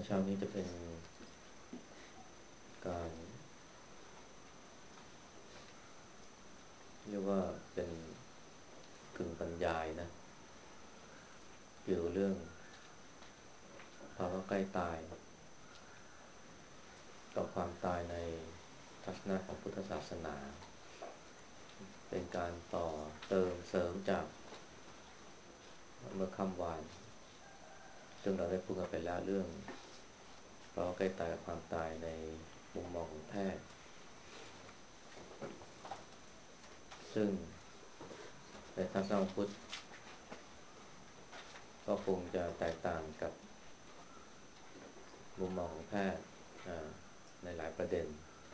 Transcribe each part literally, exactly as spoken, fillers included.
เช้านี้จะเป็นการเรียกว่าเป็นกึ่งบรรยายนะเกี่ยวเรื่องภาวะใกล้ตายต่อความตายในทัศนะของพุทธศาสนาเป็นการต่อเติมเสริมจากเมื่อค่ำวานซึ่งเราได้พูดกันไปแล้วเรื่องภาวะใกล้ตายกับความตายในมุมมองของแพทย์ซึ่งในทัศนคติพุทธก็คงจะแตกต่างกับมุมมองของแพทย์ในหลายประเด็น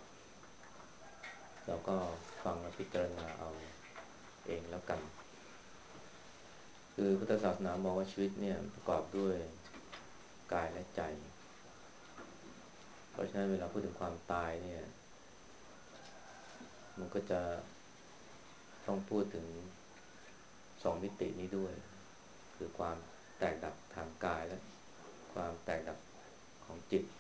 เราก็ฟังและพิจารณาเอาเองแล้วกันคือพุทธศาสนามองว่าชีวิตเนี่ยประกอบด้วยกายและใจเพราะฉะนั้นเวลาพูดถึงความตายเนี่ยมันก็จะต้องพูดถึงสองมิตินี้ด้วยคือความแตกดับทางกายและความแตกดับของจิต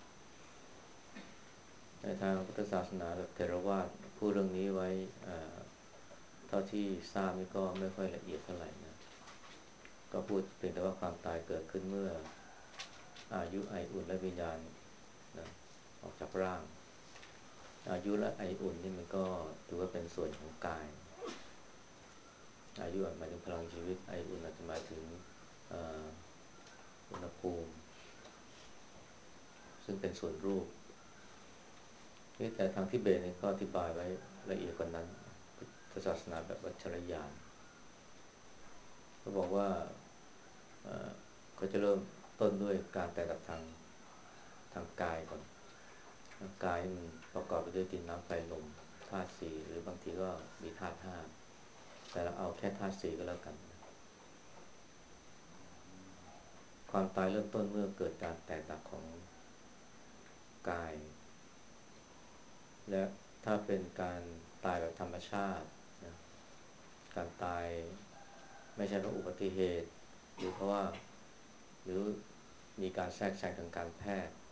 ในทางพุทธศาสนาแบบเทรวาทพูดเรื่องนี้ไว้เท่าที่ทราบนี่ก็ไม่ค่อยละเอียดเท่าไหร่นะก็พูดเพียงแต่ว่าความตายเกิดขึ้นเมื่ออายุไออุ่นและวิญญาณนะออกจากร่างอายุและไออุ่นนี่มันก็ถือว่าเป็นส่วนของกายอายุหมายถึงพลังชีวิตไออุ่นอาจจะหมายถึงอุณหภูมิซึ่งเป็นส่วนรูปแต่ทางทิเบตเนี่ยก็อธิบายไว้ละเอียดกว่านั้นพุทธศาสนาแบบวัชรยานก็บอกว่าเขาจะเริ่มต้นด้วยการแตกดับทางทางกายก่อนทางกายมันประกอบไปด้วยดินน้ำไฟลมธาตุสี่หรือบางทีก็มีธาตุห้าแต่เราเอาแค่ธาตุสี่ก็แล้วกันความตายเริ่มต้นเมื่อเกิดการแตกดับของกายและถ้าเป็นการตายแบบธรรมชาตินะการตายไม่ใช่เพราะอุบัติเหตุหรือเพราะว่าหรือมีการแทรกแซงทางการแพทย์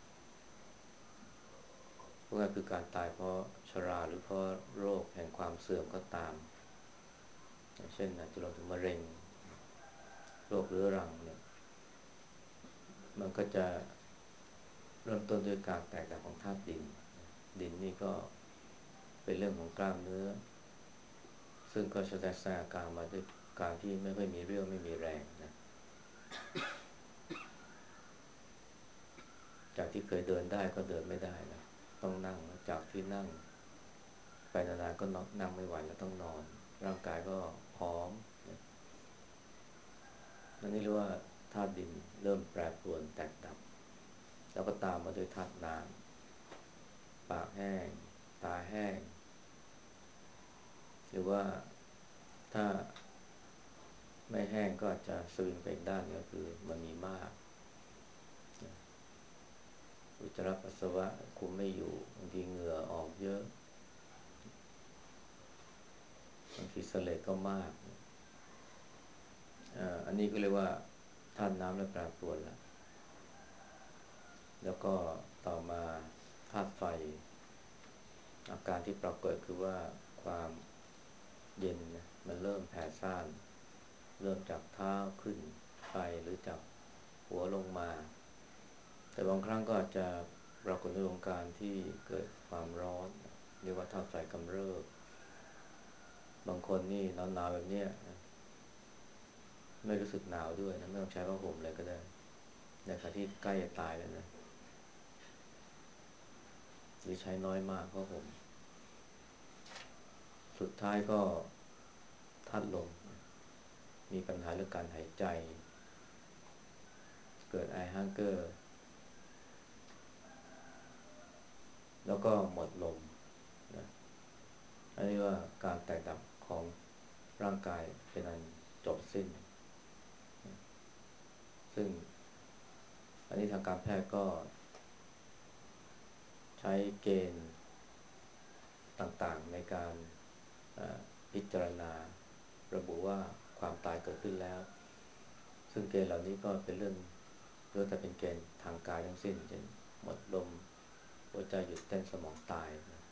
พวกนั้นคือการตายเพราะชราหรือเพราะโรคแห่งความเสื่อมก็ตามเช่นอาจจะรวมถึงมะเร็งโรคเรื้อรังเนี่ยมันก็จะเริ่มต้นด้วยการแตกดับของธาตุดินดินนี่ก็เป็นเรื่องของกล้ามเนื้อซึ่งก็แสดงอาการมาด้วยการที่ไม่ค่อยมีเรี่ยวไม่มีแรงนะจากที่เคยเดินได้ก็เดินไม่ได้แล้วต้องนั่งจากที่นั่งไปนานๆก็นั่งไม่ไหวแล้วต้องนอนร่างกายก็พร้อมนั่นนี่เรียกว่าธาตุดินเริ่มแปรปรวนแตกดับแล้วก็ตามมาด้วยธาตุน้ำปากแห้งตาแห้งหรือว่าถ้าไม่แห้งก็อาจจะสวิงไปอีกด้านก็คือมันมีมากอุจจาระปัสสาวะคุมไม่อยู่บางทีเหงื่อออกเยอะบางทีเสลดก็มากอันนี้ก็เรียกว่าธาตุน้ำและแปรปรวนแล้วแล้วก็ต่อมาธาตุไฟอาการที่ปรากฏคือว่าความเย็นมันเริ่มแผ่ซ่านเริ่มจากเท้าขึ้นไปหรือจากหัวลงมาแต่บางครั้งก็อาจจะปรากฏในวงการที่เกิดความร้อนเรียกว่าธาตุไฟกำเริบบางคนนี่หนาวๆแบบเนี้ยไม่รู้สึกหนาวด้วยนะไม่ต้องใช้ผ้าห่มเลยก็ได้ในขณะที่ใกล้จะตายแล้วนะหรือใช้น้อยมากผ้าห่มสุดท้ายก็ธาตุลมมีปัญหาเรื่องการหายใจเกิดไอฮังเกอร์แล้วก็หมดลมนะอันนี้ว่าการแตกดับของร่างกายเป็นอันจบสิ้นซึ่งอันนี้ทางการแพทย์ก็ใช้เกณฑ์ต่างๆในการพิจารณาระบุว่าความตายเกิดขึ้นแล้วซึ่งเกณฑ์เหล่านี้ก็เป็นเรื่องหรือแต่เป็นเกณฑ์ทางกายทั้งสิ้นเช่นหมดลมหัวใจหยุดเต้นสมองตายนะ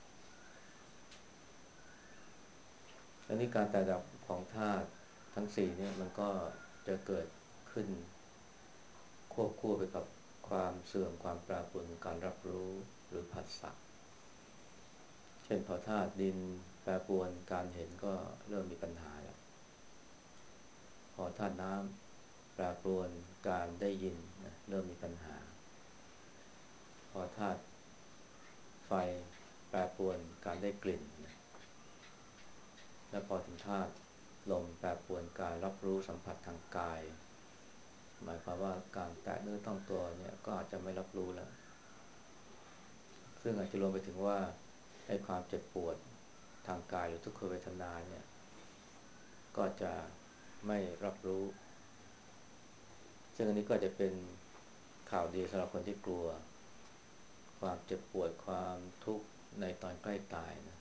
อันนี้การแตกดับของธาตุทั้งสี่เนี่ยมันก็จะเกิดขึ้นควบคู่ไปกับความเสื่อมความแปรปรวนของการรับรู้หรือผัสสะเช่นพอธาตุดินแปรปรวนการเห็นก็เริ่มมีปัญหาแล้วพอธาตุน้ำแปรปรวนการได้ยินนะเริ่มมีปัญหาพอธาตุไฟแปรปรวนการได้กลิ่นนะแล้วพอถึงธาตุลมแปรปรวนการรับรู้สัมผัสทางกายหมายความว่าการแตะเนื้อต้องตัวเนี่ยก็อาจจะไม่รับรู้แล้วซึ่งอาจจะรวมไปถึงว่าให้ความเจ็บปวดทางกายหรือทุกขเวทนาเนี่ยก็จะไม่รับรู้ซึ่งอันนี้ก็จะเป็นข่าวดีสำหรับคนที่กลัวความเจ็บปวดความทุกข์ในตอนใกล้ตายนะ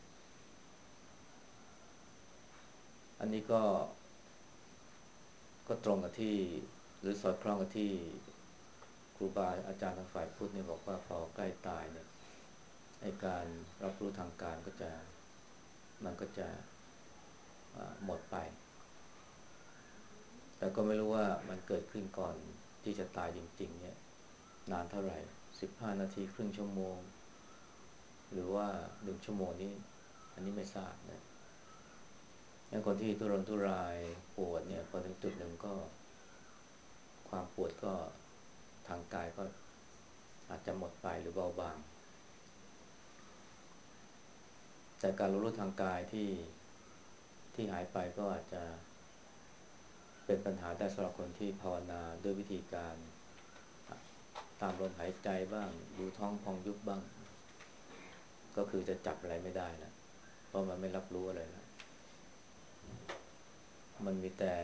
อันนี้ก็ก็ตรงกับที่หรือสอดคล้องกับที่ครูบาอาจารย์ทางฝ่ายพุทธเนี่ยบอกว่าพอใกล้ตายเนี่ยในการรับรู้ทางการก็จะมันก็จะหมดไปแต่ก็ไม่รู้ว่ามันเกิดขึ้นก่อนที่จะตายจริงๆเนี่ยนานเท่าไหร่สิบห้านาทีครึ่งชั่วโมงหรือว่าหนึ่งชั่วโมงนี้อันนี้ไม่ทราบนะอย่างคนที่ทุรนทุรายปวดเนี่ยพอถึงจุดหนึ่งก็ความปวดก็ทางกายก็อาจจะหมดไปหรือเบาบางแต่การรู้ทางกายที่ที่หายไปก็อาจจะเป็นปัญหาได้สำหรับคนที่ภาวนาด้วยวิธีการตามลมหายใจบ้างดูท้องพองยุบบ้างก็คือจะจับอะไรไม่ได้แล้วเพราะมันไม่รับรู้อะไรแล้วมันมีแต่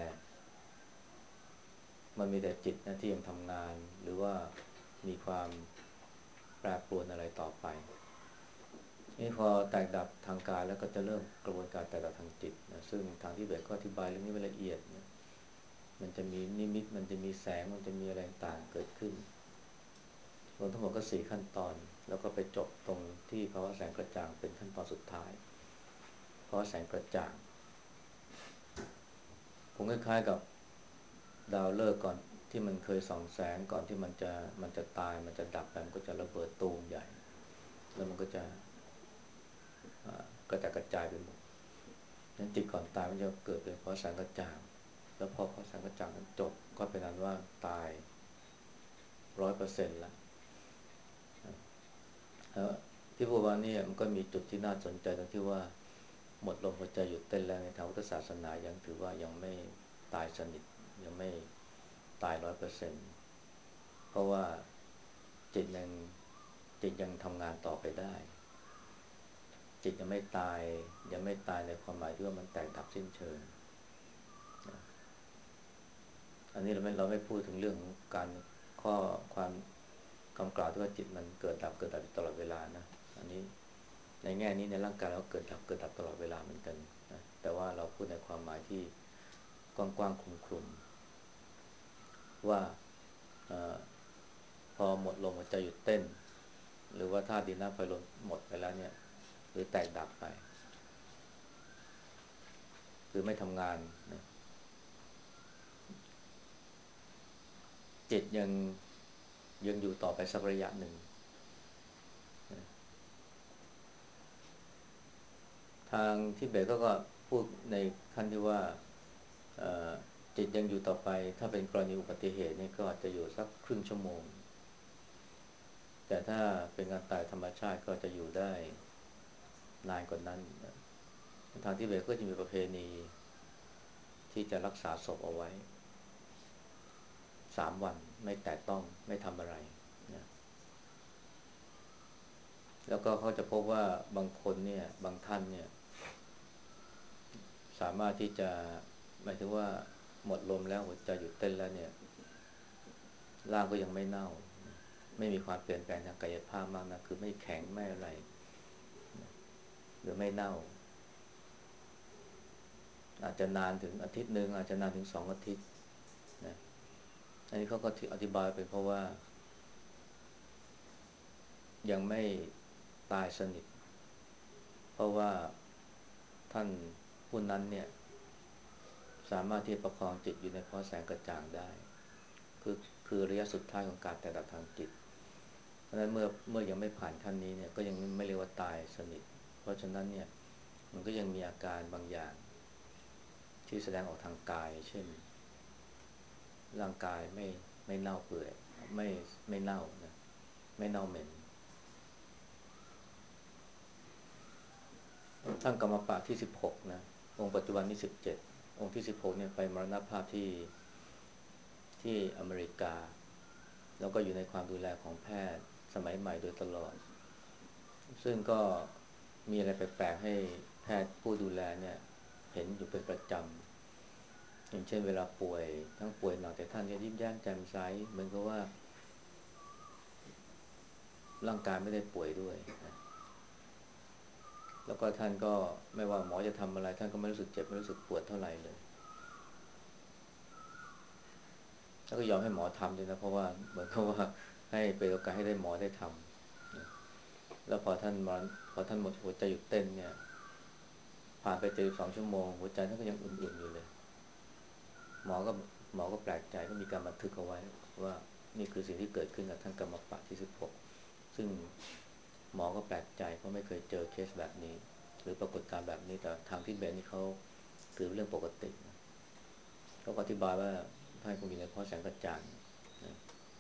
มันมีแต่จิตนะที่ยังทำงานหรือว่ามีความแปรปรวนอะไรต่อไปนี่พอแตกดับทางกายแล้วก็จะเริ่มกระบวนการแตกดับทางจิตนะซึ่งทางที่เบสก็อธิบายเรื่องนี้ไว้ละเอียดนะมันจะมีนิมิตมันจะมีแสงมันจะมีอะไรต่างเกิดขึ้นรวมทั้งหมดก็สี่ขั้นตอนแล้วก็ไปจบตรงที่ภาวะแสงกระจ่างเป็นขั้นตอนสุดท้ายภาวะแสงกระจ่างคงคล้ายๆกับดาวฤกษ์ก่อนที่มันเคยส่องแสงก่อนที่มันจะมันจะตายมันจะดับไปมันก็จะระเบิดตูมใหญ่แล้วมันก็จะกระจายกระจายไปหมดนั้นจิตก่อนตายมันจะเกิดเป็นภาวะแสงกระจ่างแล้วพอภาวะแสงกระจ่างมันจบก็เป็นนั้นว่าตายร้อยเปอร์เซ็นต์แล้วที่พูดว่านี่มันก็มีจุดที่น่าสนใจตรงที่ว่าหมดลมหัวใจหยุดเต้นแล้วในทางพุทธศาสนายังถือว่ายังไม่ตายสนิทยังไม่ตายร้อยเปอร์เซ็นต์เพราะว่าจิตยังจิตยังทำงานต่อไปได้จิตยังไม่ตายยังไม่ตายในความหมายที่ว่ามันแตกดับสิ้นเชิงอันนี้เราไม่เราไม่พูดถึงเรื่องการข้อความคำกล่าวที่ว่าจิตมันเกิดดับเกิดดับตลอดเวลานะอันนี้ในแง่นี้ในร่างกายเราเกิดดับเกิดดับตลอดเวลาเหมือนกันนะแต่ว่าเราพูดในความหมายที่กว้างๆคลุมๆว่าพอหมดลมหัวใจหยุดเต้นหรือว่าธาตุดินน้ำไฟลมหมดไปแล้วเนี่ยหรือแตกดับไปคือไม่ทำงานนะจิตยังยังอยู่ต่อไปสักระยะหนึ่งนะทางทิเบตก็ก็พูดในขั้นที่ว่าจิตยังอยู่ต่อไปถ้าเป็นกรณีอุบัติเหตุนี่ก็อาจจะอยู่สักครึ่งชั่วโมงแต่ถ้าเป็นการตายธรรมชาติก็จะอยู่ได้นานกว่านั้นทางทิเบตก็จะมีประเพณีที่จะรักษาศพเอาไว้สามวันไม่แตะต้องไม่ทำอะไรนะแล้วก็เขาจะพบว่าบางคนเนี่ยบางท่านเนี่ยสามารถที่จะหมายถึงว่าหมดลมแล้วหัวใจหยุดเต้นแล้วเนี่ยร่างก็ยังไม่เน่าไม่มีความเปลี่ยนแปลงทางกายภาพมากนะคือไม่แข็งไม่อะไรหรือไม่เน่าอาจจะนานถึงอาทิตย์หนึ่งอาจจะนานถึงสองอาทิตย์นะอันนี้เขาก็อธิบายเป็นเพราะว่ายังไม่ตายสนิทเพราะว่าท่านผู้นั้นเนี่ยสามารถที่จะประคองจิตอยู่ในภาวะแสงกระจ่างได้คือคือระยะสุดท้ายของการแตกดับทางจิตเพราะฉะนั้นเมื่อเมื่อยังไม่ผ่านขั้นนี้เนี่ยก็ยังไม่เรียกว่าตายสนิทเพราะฉะนั้นเนี่ยมันก็ยังมีอาการบางอย่างที่แสดงออกทางกายเช่นร่างกายไม่ไม่เน่าเปื่อยไม่ไม่เน่านะไม่เน่าเหม็นท่านกรรมปะที่สิบหกนะองค์ปัจจุบันที่สิบเจ็ดองค์ที่สิบหกเนี่ยไปมรณภาพที่ที่อเมริกาแล้วก็อยู่ในความดูแลของแพทย์สมัยใหม่โดยตลอดซึ่งก็มีอะไรแปลกๆให้แพทย์ผู้ดูแลเนี่ยเห็นอยู่เป็นประจำอย่างเช่นเวลาป่วยทั้งป่วยหนักแต่ท่านก็ยิ้มแย้มแจ่มใสเหมือนกับว่าร่างกายไม่ได้ป่วยด้วยนะแล้วก็ท่านก็ไม่ว่าหมอจะทำอะไรท่านก็ไม่รู้สึกเจ็บไม่รู้สึกปวดเท่าไหร่เลยแล้วก็ยอมให้หมอทำด้วยนะเพราะว่าเหมือนกับว่าให้เป็นโอกาสให้ได้หมอได้ทำแล้วพอท่านมรพอท่านหมดหัวใจหยุดเต้นเนี่ยผ่านไปเจ็ดสิบสองชั่วโมงหัวใจท่านก็ยังอุ่นๆอยู่เลยหมอก็หมอก็แปลกใจก็มีการบันทึกเอาไว้ว่านี่คือสิ่งที่เกิดขึ้นกับท่านกรรมปะที่สิบหกซึ่งหมอก็แปลกใจเพราะไม่เคยเจอเคสแบบนี้หรือปรากฏการณ์แบบนี้แต่ทางทิเบตนี่เขาถือเป็นเรื่องปกติเขาอธิบายว่าท่านคงอยู่ในเพราะแสงกระจ่างนะ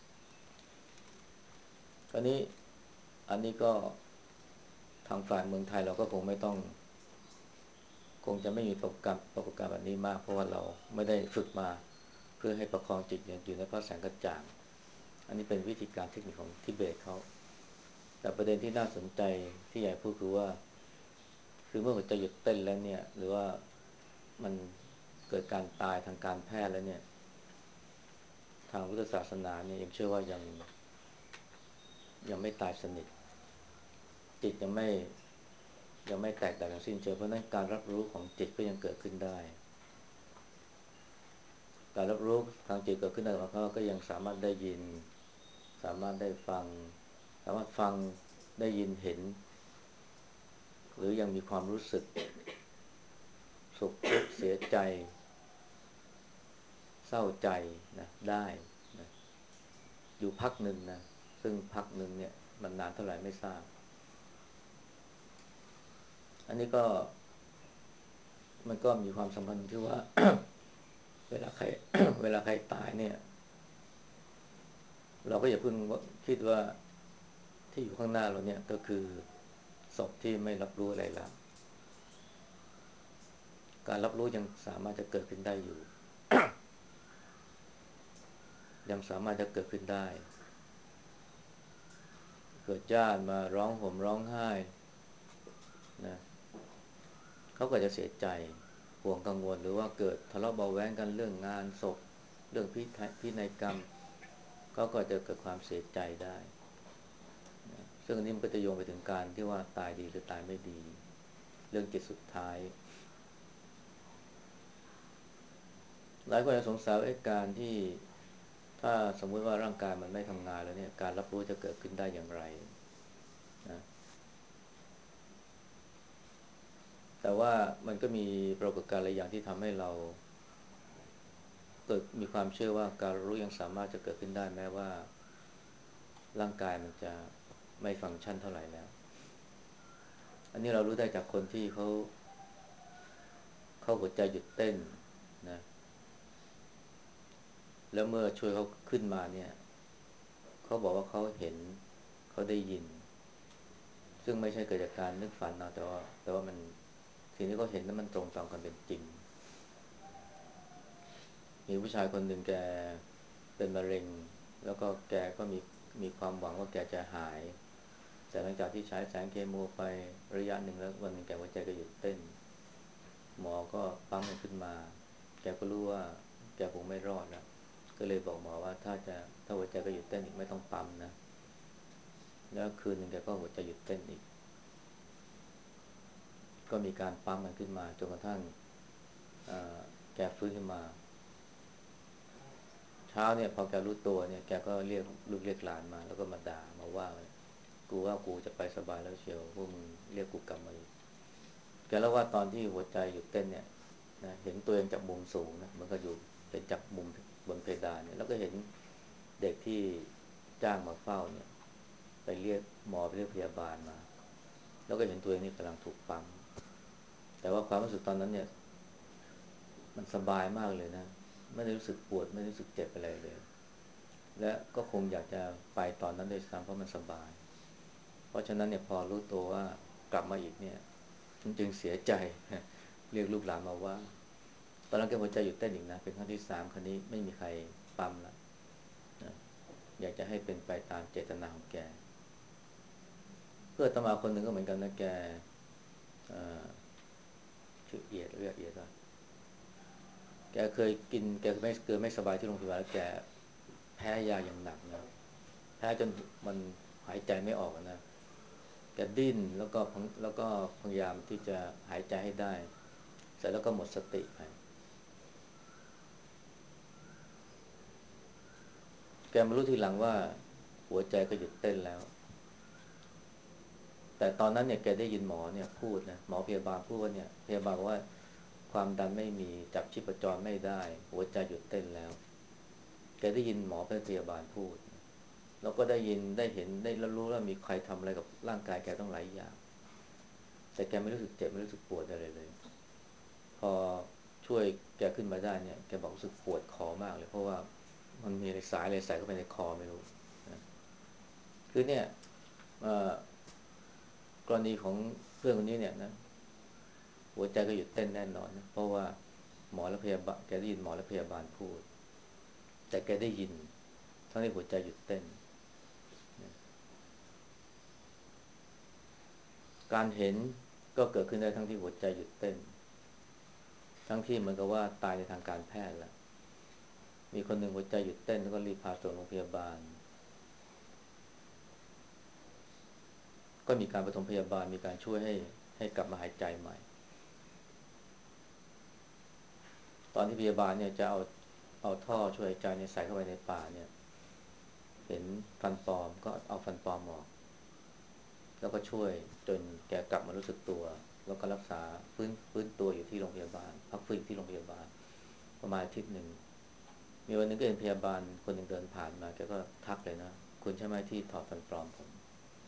คราวนี้อันนี้ก็ทางฝ่ายเมืองไทยเราก็คงไม่ต้องคงจะไม่มีประสบการณ์ประสบการณ์แบบนี้มากเพราะว่าเราไม่ได้ฝึกมาเพื่อให้ประคองจิตอยู่ในพระแสงกระจ่างอันนี้เป็นวิธีการเทคนิคของทิเบตเขาแต่ประเด็นที่น่าสนใจที่ใหญ่พูดคือว่าคือเมื่อหัวใจหยุดเต้นแล้วเนี่ยหรือว่ามันเกิดการตายทางการแพทย์แล้วเนี่ยทางพุทธศาสนาเนี่ยยังเชื่อว่ายังยังไม่ตายสนิทจิตยังไม่ยังไม่แตกดับอย่างสิ้นเชิงเพราะนั้นการรับรู้ของจิตก็ยังเกิดขึ้นได้การรับรู้ทางจิตเกิดขึ้นได้ของเขาก็ยังสามารถได้ยินสามารถได้ฟังสามารถฟังได้ยินเห็นหรือยังมีความรู้สึกสุขทุกข์เสียใจเศร้าใจนะได้นะอยู่พักหนึ่งนะซึ่งพักหนึ่งเนี่ยมันนานเท่าไหร่ไม่ทราบอันนี้ก็มันก็มีความสัมพันธ์ที่ว่าเวลาใครเวลาใครตายเนี่ยเราก็อย่าเพิ่งคิดว่าที่อยู่ข้างหน้าเราเนี่ยก็คือศพที่ไม่รับรู้อะไรแล้วการรับรู้ยังสามารถจะเกิดขึ้นได้อยู่ยังสามารถจะเกิดขึ้นได้เกิดญาติมาร้องห่มร้องไห้นะเขาก็จะเสียใจห่วงกังวลหรือว่าเกิดทะเลาะเบาแว้งกันเรื่องงานศพเรื่องพิธีพินัยกรรมเขาก็จะเกิดความเสียใจได้นะซึ่งอันนี้มันก็จะโยงไปถึงการที่ว่าตายดีหรือตายไม่ดีเรื่องจิตสุดท้ายหลายคนจะสงสัยว่าการที่ถ้าสมมุติว่าร่างกายมันไม่ทำงานแล้วเนี่ยการรับรู้จะเกิดขึ้นได้อย่างไรนะแต่ว่ามันก็มีปรากฏการณ์หลายอย่างที่ทำให้เราเกิดมีความเชื่อว่าการรู้ยังสามารถจะเกิดขึ้นได้แม้ว่าร่างกายมันจะไม่ฟังก์ชันเท่าไหร่แล้วอันนี้เรารู้ได้จากคนที่เขาเขาหัวใจหยุดเต้นนะแล้วเมื่อช่วยเขาขึ้นมาเนี่ยเขาบอกว่าเขาเห็นเขาได้ยินซึ่งไม่ใช่เกิดจากการนึกฝันนะแต่ว่าแต่ว่ามันสิ่งที่เขาเห็นนั้นมันตรงตามกันเป็นจริงมีผู้ชายคนหนึ่งแกเป็นมะเร็งแล้วก็แกก็มีมีความหวังว่าแกจะหายแต่หลังจากที่ใช้แสงเคมีไประยะหนึ่งแล้ววันหนึ่งแกหัวใจก็หยุดเต้นหมอก็ปั๊มมันขึ้นมาแกก็รู้ว่าแกคงไม่รอดแล้วก็เลยบอกหมอว่าถ้าจะถ้าหัวใจก็หยุดเต้นอีกไม่ต้องปั๊มนะแล้วคืนหนึ่งแกก็หัวใจหยุดเต้นอีกก็มีการปั๊มมันขึ้นมาจนกระทั่งแกฟื้นขึ้นมาช้าเนี่ยพอแกรู้ตัวเนี่ยแกก็เรียกลูกเรียกหลานมาแล้วก็มาด่ามาว่ากูว่ากูจะไปสบายแล้วเชียวพวกมึงเรียกกูกลับมาอีกแกเล่าว่าตอนที่หัวใจหยุดเต้นเนี่ยนะเห็นตัวเองจากมุมสูงนะมันก็อยู่เห็นจากมุมบนเพดานเนี่ยแล้วก็เห็นเด็กที่จ้างมาเฝ้าเนี่ยไปเรียกหมอไปเรียกพยาบาลมาแล้วก็เห็นตัวเองนี่กำลังถูกปั๊มแต่ว่าความรู้สึกตอนนั้นเนี่ยมันสบายมากเลยนะไม่ได้รู้สึกปวดไม่ได้รู้สึกเจ็บอะไรเลยและก็คงอยากจะไปตอนนั้นด้วยซ้ำเพราะมันสบายเพราะฉะนั้นเนี่ยพอรู้ตัวว่ากลับมาอีกเนี่ยจึงเสียใจเรียกลูกหลานมาว่าตอนนั้นแกหัวใจหยุดเต้นอีกนะเป็นครั้งที่สามครั้งนี้ไม่มีใครปั๊มแล้วนะอยากจะให้เป็นไปตามเจตนาของแกเพื่อนอาตมาคนหนึ่งก็เหมือนกันนะแกชื่อเอียดเรียกเอียดว่าแกเคยกินแกไม่เกิดไม่สบายที่โรงพยาบาลแล้วแกแพ้ยาอย่างหนักนะแพ้จนมันหายใจไม่ออกนะแกดิ้นแล้วก็แล้วก็พยายามที่จะหายใจให้ได้เสร็จแล้วก็หมดสติไปแกมารู้ทีหลังว่าหัวใจก็หยุดเต้นแล้วแต่ตอนนั้นเนี่ยแกได้ยินหมอเนี่ยพูดนะหมอพยาบาลพูดว่าเนี่ยพยาบาลบอกว่าความดันไม่มีจับชีพจรไม่ได้หัวใจหยุดเต้นแล้วแกได้ยินหมอพยาบาลพูดแล้วก็ได้ยินได้เห็นได้แล้วรู้ว่ามีใครทำอะไรกับร่างกายแกต้องหลายอย่างแต่แกไม่รู้สึกเจ็บไม่รู้สึกปวดอะไรเลยพอช่วยแกขึ้นมาได้เนี่ยแกบอกรู้สึกปวดคอมากเลยเพราะว่ามันมีอะไรสายอะไรใส่เข้าไปในคอไม่รู้นะคือเนี่ยกรณีของเพื่อนคนนี้เนี่ยนะหัวใจก็หยุดเต้นแน่นอนนะเพราะว่าหมอและพยาบาลแกได้ยินหมอและพยาบาลพูดแต่แกได้ยินทั้งที่หัวใจหยุดเต้นการเห็นก็เกิดขึ้นได้ทั้งที่หัวใจหยุดเต้นทั้งที่เหมือนกับว่าตายในทางการแพทย์แล้วมีคนหนึ่งหัวใจหยุดเต้นแล้วก็รีบพาส่งโรงพยาบาลก็มีการปฐมพยาบาลมีการช่วยให้ให้กลับมาหายใจใหม่ตอนที่พยาบาลเนี่ยจะเอาเอาท่อช่วยหายใจเนี่ยใส่เข้าไปในปากเนี่ยเห็นฟันปลอมก็เอาฟันปลอมออกแล้วก็ช่วยจนแกกลับมารู้สึกตัวแล้วก็รักษาฟื้นฟื้นตัวอยู่ที่โรงพยาบาลพักฟื้นที่โรงพยาบาลประมาณอาทิตย์หนึ่งมีวันหนึงก็เห็นพยาบาลคนหนึ่งเดินผ่านมาแกก็ทักเลยนะคุณใช่ไหมที่ถอดฟันปลอมผม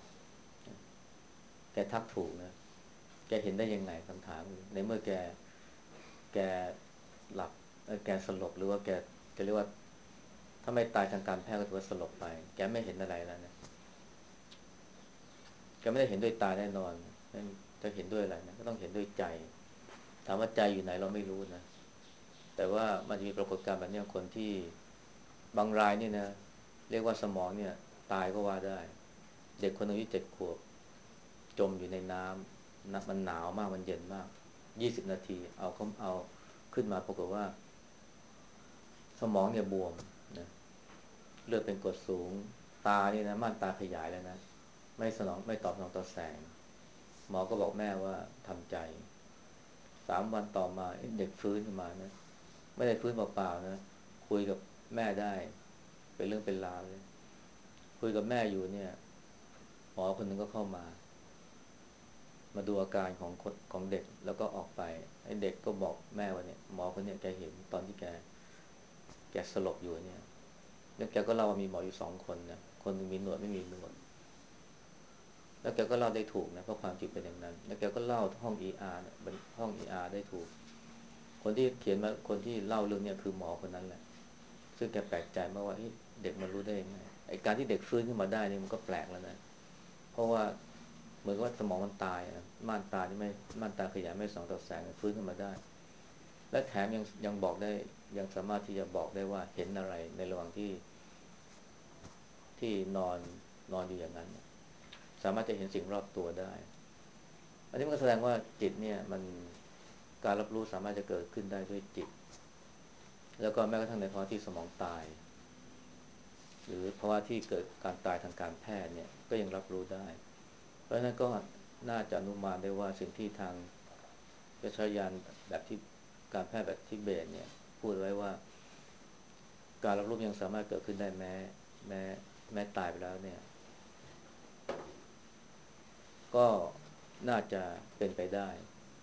แกทักถูกนะแกเห็นได้ยังไงคำถามในเมื่อแกแกหลับแกสลบหรือว่าแกจะเรียกว่าถ้าไม่ตายทางการแพทย์ก็ถือว่าสลบไปแกไม่เห็นอะไรแล้วนะแกไม่ได้เห็นด้วยตาแน่นอนนั่นจะเห็นด้วยอะไรนะก็ต้องเห็นด้วยใจถามว่าใจอยู่ไหนเราไม่รู้นะแต่ว่ามันจะมีปรากฏการณ์แบบนี้คนที่บางรายเนี่ยนะเรียกว่าสมองเนี่ยตายก็ว่าได้เด็กคนหนึ่งอายุเจ็ดขวบจมอยู่ในน้ำน้ำมันหนาวมากมันเย็นมากยี่สิบนาทีเอาเขาเอาขึ้นมาปรากฏว่าสมองเนี่ยบวมนะเลือดเป็นกรดสูงตาเนี่ยนะม่านตาขยายแล้วนะไม่สนองไม่ตอบสนองต่อแสงหมอก็บอกแม่ว่าทำใจสามวันต่อมาเด็กฟื้นขึ้นมานะไม่ได้ฟื้นเปล่าๆนะคุยกับแม่ได้เป็นเรื่องเป็นราวเลยคุยกับแม่อยู่เนี่ยหมอคนหนึ่งก็เข้ามามาดูอาการของคนของเด็กแล้วก็ออกไปไอ้เด็กก็บอกแม่ว่าเนี่ยหมอคนเนี้ยแกเห็นตอนที่แกแกสลบอยู่เนี่ยแล้วแกก็เล่าว่ามีหมออยู่สองคนนะคนหนึ่งมีหนวดไม่มีหนวดแล้วแกก็เล่าได้ถูกนะเพราะความจริงเป็นอย่างนั้นแล้วแกก็เล่าห้อง อี อาร์ เนี่ยห้อง อี อาร์ ได้ถูกคนที่เขียนมาคนที่เล่าเรื่องเนี้ยคือหมอคนนั้นแหละซึ่งแกแปลกใจมากว่าเด็กมันรู้ได้ยังไงไอ้การที่เด็กฟื้นขึ้นมาได้นี่มันก็แปลกแล้วนะเพราะว่าเหมือนว่าสมองมันตายนะม่านตาที่ไม่ม่านตาขยายไม่ส่องต่อแสงฟื้นขึ้นมาได้และแถมยังยังบอกได้ยังสามารถที่จะบอกได้ว่าเห็นอะไรในระหว่างที่ที่นอนนอนอยู่อย่างนั้นสามารถจะเห็นสิ่งรอบตัวได้อันนี้มันก็แสดงว่าจิตเนี่ยมันการรับรู้สามารถจะเกิดขึ้นได้ด้วยจิตแล้วก็แม้กระทั่งในภาวะที่สมองตายหรือภาวะที่เกิดการตายทางการแพทย์เนี่ยก็ยังรับรู้ได้เพราะฉะนั้นก็น่าจะอนุมานได้ว่าสิ่งที่ทางวิชาญาณแบบที่การแพทย์แบบทิเบตเนี่ยพูดไว้ว่าการรับรู้ยังสามารถเกิดขึ้นได้แม้แม้แม้ตายไปแล้วเนี่ยก็น่าจะเป็นไปได้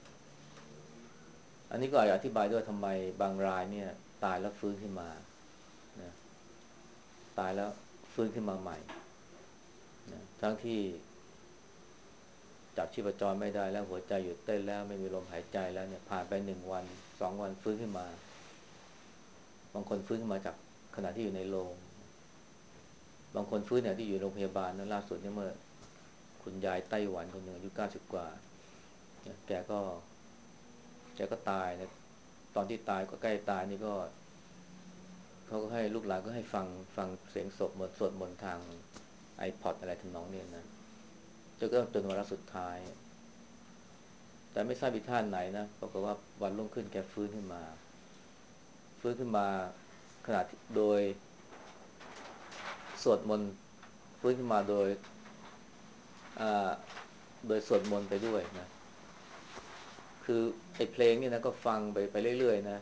อันนี้ก็อาจจะอธิบายด้วยทำไมบางรายเนี่ยตายแล้วฟื้นขึ้นมานะตายแล้วฟื้นขึ้นมาใหม่นะทั้งที่จับชีพจรไม่ได้แล้วหัวใจหยุดเต้นแล้วไม่มีลมหายใจแล้วเนี่ยผ่านไปหนึ่งวันสองวันฟื้นขึ้นมาบางคนฟื้นขึ้นมาจากขณะที่อยู่ในโรงบางคนฟื้นเนี่ยที่อยู่โรงพยาบาลนั้นล่าสุดเนี่ยเมื่อคุณยายไต้หวันคนหนึ่งอายุเก้าสิบกว่าแกก็แกก็ตายนะตอนที่ตายก็ใกล้ตายนี่ก็เขาก็ให้ลูกหลานก็ให้ฟังฟังเสียงศพหมดสวดมนต์ทาง ไอพอด อะไรทำนองนี้นะจนก็จนวาระสุดท้ายแต่ไม่ทราบอีท่านไหนนะปรากฏว่าวันรุ่งขึ้นแกฟื้นขึ้นมาฟื้นขึ้นมาขณะโดยสวดมนต์ฟื้นขึ้นมาโดยอ่าโดยสวดมนต์ไปด้วยนะคือไอ้เพลงนี่นะก็ฟังไปไปเรื่อยๆนะ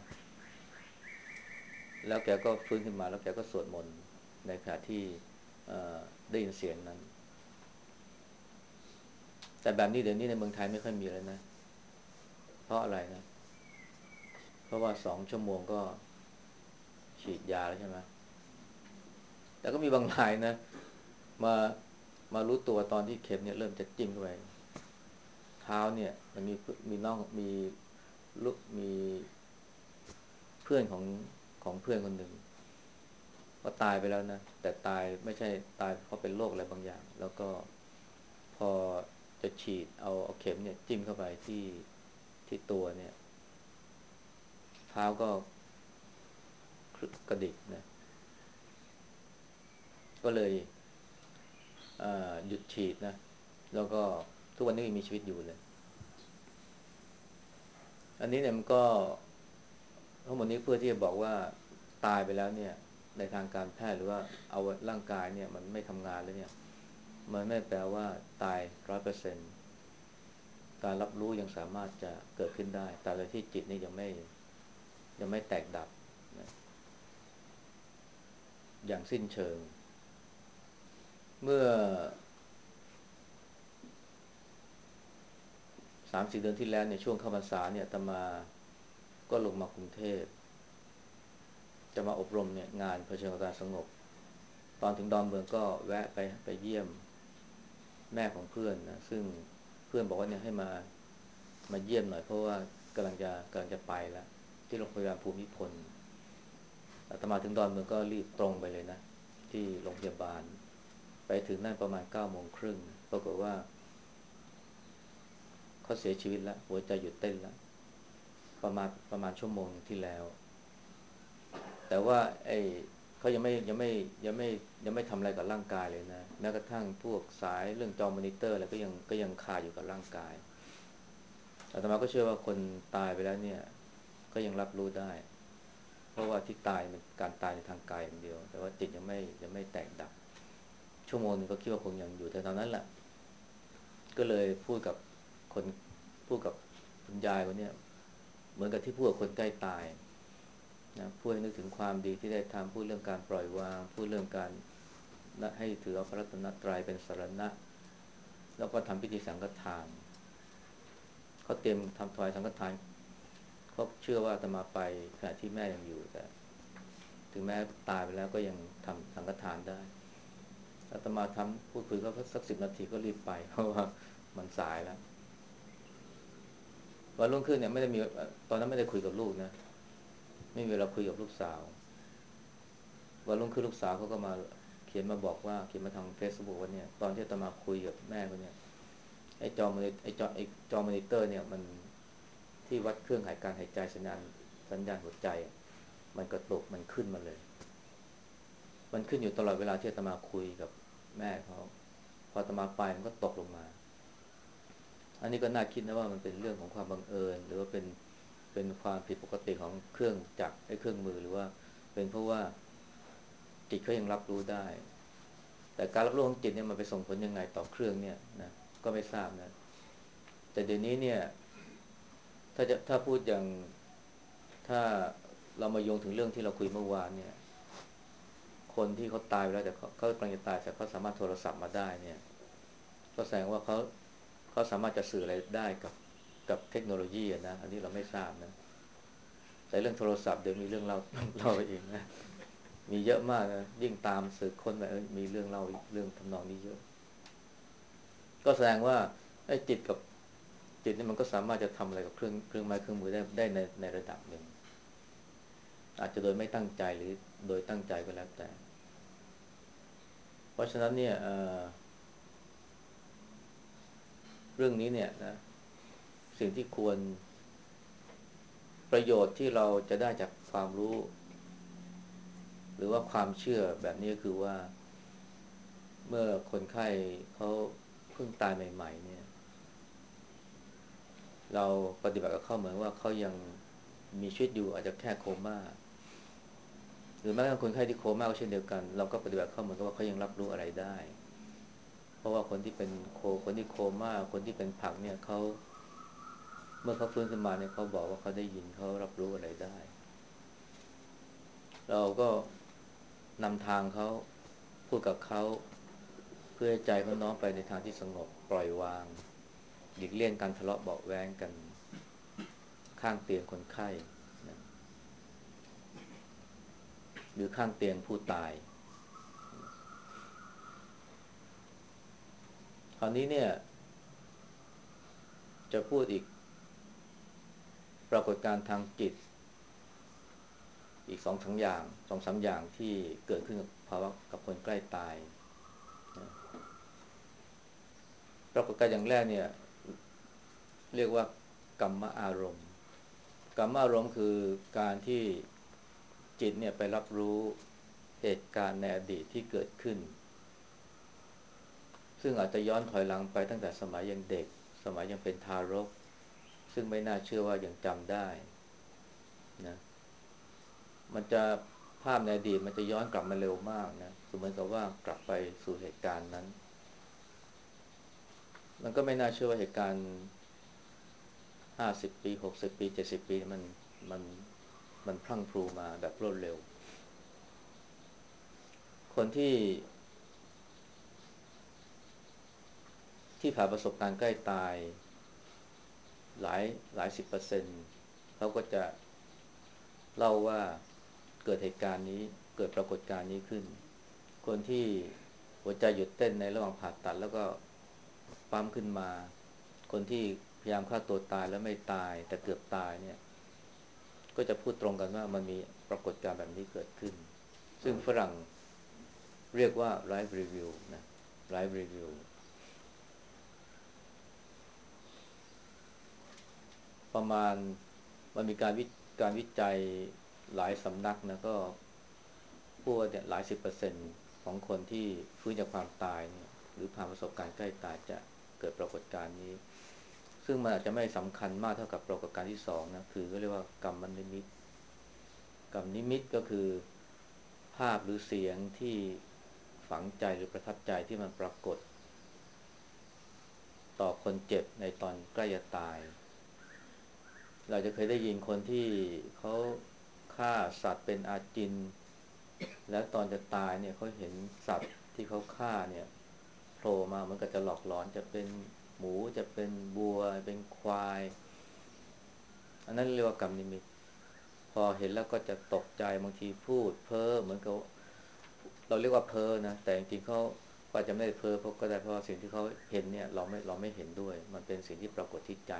แล้วแกก็ฟื้นขึ้นมาแล้วแกก็สวดมนต์ในขณะที่ได้ยินเสียงนั้นแต่แบบนี้เดี๋ยวนี้ในเมืองไทยไม่ค่อยมีแล้วนะเพราะอะไรนะเพราะว่าสองชั่วโมงก็ฉีดยาแล้วใช่ไหมแต่ก็มีบางรายนะมามารู้ตัวตอนที่เข็มเนี่ยเริ่มจะจิ้มเข้าไปเท้าเนี่ยมันมีมีน้องมีลูกมีเพื่อนของของเพื่อนคนหนึ่งก็ตายไปแล้วนะแต่ตายไม่ใช่ตายเพราะเป็นโรคอะไรบางอย่างแล้วก็พอจะฉีดเอาเอาเข็มเนี่ยจิ้มเข้าไปที่ที่ตัวเนี่ยเท้าก็กระดิกนะก็เลยหยุดฉีดนะแล้วก็ทุกวันนี้ยังมีชีวิตอยู่เลยอันนี้เนี่ยมันก็ทั้งหมดนี้เพื่อที่จะบอกว่าตายไปแล้วเนี่ยในทางการแพทย์หรือว่าเอาร่างกายเนี่ยมันไม่ทำงานแล้วเนี่ยมันไม่แปลว่าตายร้อยเปอร์เซ็นต์การรับรู้ยังสามารถจะเกิดขึ้นได้แต่โดยที่จิตนี่ยังไม่ยังไม่แตกดับนะอย่างสิ้นเชิงเมื่อสามสี่เดือนที่แล้วในช่วงเข้าพรรษาเนี่ยอาตมาก็ลงมากรุงเทพจะมาอบรมเนี่ยงานเผชิญกับการสงบตอนถึงดอนเมืองก็แวะไปไปเยี่ยมแม่ของเพื่อนนะซึ่งเพื่อนบอกว่าเนี่ยให้มามาเยี่ยมหน่อยเพราะว่ากำลังจะกำลังจะไปแล้วที่โรงพยาบาลภูมิพลอาตมาถึงดอนเมืองก็รีบตรงไปเลยนะที่โรงพยาบาลไปถึงนั่นประมาณเก้าโมงครึ่งปรากฏว่าเขาเสียชีวิตแล้วหัวใจหยุดเต้นแล้วประมาณประมาณชั่วโมงที่แล้วแต่ว่าไอ้เขายังไม่ยังไม่ยังไม่ยังไม่ทำอะไรกับร่างกายเลยนะแม้กระทั่งพวกสายเรื่องจอมอนิเตอร์อะไรก็ยังก็ยังคาอยู่กับร่างกายอาตมาก็เชื่อว่าคนตายไปแล้วเนี่ยก็ยังรับรู้ได้เพราะว่าที่ตายเป็นการตายในทางกายอย่างเดียวแต่ว่าจิตยังไม่ยังไม่แตกดับชั่วโมงนึงก็คิดว่าคงยังอยู่แต่ตอนนั้นแหละก็เลยพูดกับคนพูดกับคุณยายคนนี้เหมือนกับที่พูดกับคนใกล้ตายนะพูดให้นึกถึงความดีที่ได้ทำพูดเรื่องการปล่อยวางพูดเรื่องการให้ถือเอาพระรัตนตรัยเป็นสรณะแล้วก็ทำพิธีสังฆทานเขาเตรียมทำถวายสังฆทานเขาเชื่อว่าจะมาไปขณะที่แม่ยังอยู่แต่ถึงแม้ตายไปแล้วก็ยังทำสังฆทานได้อาตมาทำพูดคุยก็สักสิบนาทีก็รีบไปเพราะว่ามันสายแล้ววันรุ่งขึ้นเนี่ยไม่ได้มีตอนนั้นไม่ได้คุยกับลูกนะไม่มีเวลาคุยกับลูกสาววันรุ่งขึ้นลูกสาวเขาก็มาเขียนมาบอกว่าเขียนมาทางเฟซบุ๊กว่าเนี่ยตอนที่อาตมาคุยกับแม่เขาเนี่ยไอ้จอมอนิไอ้จอไอ้จอมอนิเตอร์เนี่ยมันที่วัดเครื่องหายการหายใจสัญญาณสัญญาณหัวใจมันกระตุกมันขึ้นมาเลยมันขึ้นอยู่ตลอดเวลาที่อาตมาคุยกับแม่เขาพออาตมาไปมันก็ตกลงมาอันนี้ก็น่าคิดนะว่ามันเป็นเรื่องของความบังเอิญหรือว่าเป็นเป็นความผิดปกติของเครื่องจักรไอ้เครื่องมือหรือว่าเป็นเพราะว่าจิตเขายังรับรู้ได้แต่การรับรู้ของจิตเนี่ยมันไปส่งผลยังไงต่อเครื่องเนี่ยนะก็ไม่ทราบนะแต่เดี๋ยวนี้เนี่ยถ้าจะถ้าพูดอย่างถ้าเรามาโยงถึงเรื่องที่เราคุยเมื่อวานเนี่ยคนที่เขาตายไปแล้วแต่เขาเขากำลังจะตายแต่เขาสามารถโทรศัพท์มาได้เนี่ยก็แสดงว่าเขาเขาสามารถจะสื่ออะไรได้กับกับเทคโนโลยีนะอันนี้เราไม่ทราบนะแต่เรื่องโทรศัพท์เดี๋ยวมีเรื่องเล่าเล่าไปเองนะมีเยอะมากนะยิ่งตามสืบค้นไปมีเรื่องเล่าเรื่องทำนองนี้เยอะก็แสดงว่าไอ้จิตกับจิตนี่มันก็สามารถจะทำอะไรกับเครื่องเครื่องไม้เครื่องมือได้ได้ในในระดับหนึ่งอาจจะโดยไม่ตั้งใจหรือโดยตั้งใจก็แล้วแต่เพราะฉะนั้นเนี่ยเเรื่องนี้เนี่ยนะสิ่งที่ควรประโยชน์ที่เราจะได้จากความรู้หรือว่าความเชื่อแบบนี้ก็คือว่าเมื่อคนไข้เขาเพิ่งตายใหม่ๆเนี่ยเราปฏิบัติกับเขาเหมือนว่าเขายังมีชีวิตอยู่อาจจะแค่โคม่าหรือแม้กระทั่งคนไข้ที่โคม่าก็เช่นเดียวกันเราก็ปฏิบัติเขาเหมือนกับว่าเขายังรับรู้อะไรได้เพราะว่าคนที่เป็นโคคนที่โคม่าคนที่เป็นผักเนี่ยเขาเมื่อเขาฟื้นขึ้นมาเนี่ยเขาบอกว่าเขาได้ยินเขารับรู้อะไรได้เราก็นำทางเขาพูดกับเขาเพื่อให้ใจเขาน้อมไปในทางที่สงบปล่อยวางหลีกเลี่ยงการทะเลาะเบาะแว้งกันข้างเตียงคนไข้นะหรือข้างเตียงผู้ตายคราวนี้เนี่ยจะพูดอีกปรากฏการณ์ทางจิตอีกสองสามอย่างสองสามอย่างที่เกิดขึ้นกับภาวะกับคนใกล้ตายนะปรากฏการณ์อย่างแรกเนี่ยเรียกว่ากรรมอารมณ์กรรมอารมณ์คือการที่จิตเนี่ยไปรับรู้เหตุการณ์ในอดีตที่เกิดขึ้นซึ่งอาจจะย้อนถอยหลังไปตั้งแต่สมัยยังเด็กสมัยยังเป็นทารกซึ่งไม่น่าเชื่อว่ายังจำได้นะมันจะภาพในอดีตมันจะย้อนกลับมาเร็วมากนะเหมือนกับว่ากลับไปสู่เหตุการณ์นั้นมันก็ไม่น่าเชื่อว่าเหตุการณ์ห้าสิบปีหกสิบปีเจ็ดสิบปีมันมันมันพลั่งพลูมาแบบรวดเร็วคนที่ที่ผ่านประสบการณ์ใกล้ตายหลายหลายสิบเปอร์เซ็นต์เขาก็จะเล่าว่าเกิดเหตุการณ์นี้เกิดปรากฏการณ์นี้ขึ้นคนที่หัวใจหยุดเต้นในระหว่างผ่าตัดแล้วก็ปั๊มขึ้นมาคนที่พยายามฆ่าตัวตายแล้วไม่ตายแต่เกือบตายเนี่ยก็จะพูดตรงกันว่ามันมีปรากฏการณ์แบบนี้เกิดขึ้นซึ่งฝรั่งเรียกว่า live review นะ live review ประมาณมันมีการวิการวิจัยหลายสำนักนะก็พูดว่าเนี่ยหลายสิบเปอร์เซ็นต์ของคนที่ฟื้นจากความตายเนี่ยหรือผ่านประสบการณ์ใกล้ตายจะเกิดปรากฏการณ์นี้ซึ่งมันอาจจะไม่สำคัญมากเท่ากับปรากฏการณ์ที่สองนะคือก็เรียกว่ากรรมนิมิตกรรมนิมิตก็คือภาพหรือเสียงที่ฝังใจหรือประทับใจที่มันปรากฏต่อคนเจ็บในตอนใกล้จะตาย เราจะเคยได้ยินคนที่เขาฆ่าสัตว์เป็นอาจินแล้วตอนจะตายเนี่ยเขาเห็นสัตว์ที่เขาฆ่าเนี่ยโผล่มามันก็จะหลอกหลอนจะเป็นหมูจะเป็นบัวเป็นควายอันนั้นเรียกว่ากรรมนิมิตพอเห็นแล้วก็จะตกใจบางทีพูดเพ้อเหมือนกับเราเรียกว่าเพ้อนะแต่จริงๆเขาอาจจะไม่ได้เพ้อเพราะก็ได้เพราะสิ่งที่เขาเห็นเนี่ยเราไม่เราไม่เห็นด้วยมันเป็นสิ่งที่ปรากฏที่ใจ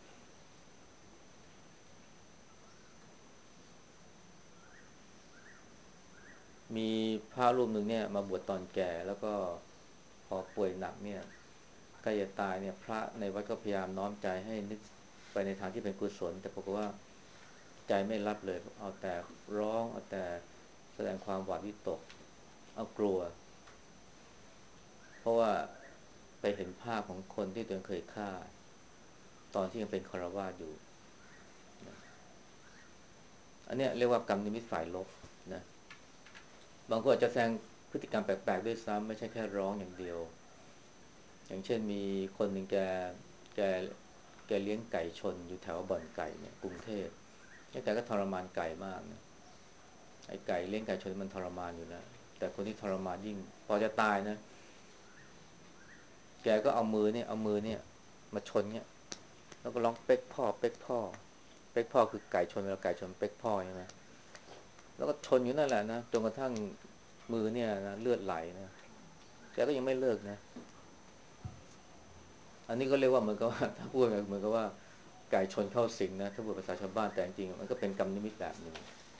มีพระรูปหนึ่งเนี่ยมาบวชตอนแก่แล้วก็พอป่วยหนักเนี่ยใกล้จะตายเนี่ยพระในวัดก็พยายามน้อมใจให้นึกไปในทางที่เป็นกุศลแต่ปรากฏว่าใจไม่รับเลยเอาแต่ร้องเอาแต่แสดงความหวาดวิตกเอากลัวเพราะว่าไปเห็นภาพของคนที่ตัวเองเคยฆ่าตอนที่ยังเป็นฆราวาสอยู่อันเนี้ยเรียกว่ากรรมนิมิตฝ่ายลบนะบางคนอาจจะแสดงพฤติกรรมแปลกๆด้วยซ้ำไม่ใช่แค่ร้องอย่างเดียว อย่างเช่นมีคนหนึ่งแกแกแกเลี้ยงไก่ชนอยู่แถวบ่อนไก่เนี่ยกรุงเทพแล้วแกก็ทรมานไก่มากนะไอ้ไก่เลี้ยงไก่ชนมันทรมานอยู่แล้วแต่แต่คนที่ทรมานยิ่งพอจะตายนะแกก็เอามือเนี่ยเอามือเนี่ยมาชนเนี่ยแล้วก็ร้องเป๊กพ่อเป๊กพ่อเป๊กพ่อคือไก่ชนเวลาไก่ชนเป๊กพ่อใช่ไหมแล้วก็ชนอยู่นั่นแหละนะจนกระทั่งมือเนี่ยนะเลือดไหลนะแกก็ยังไม่เลิกนะอันนี้ก็เรียกว่าเหมือนกับว่าถ้าพูดเหมือนกับว่าไก่ชนเข้าสิงนะถ้าพูดภาษาชาวบ้านแต่จริงๆมันก็เป็นกรรมนิมิตแบบหนึ่ง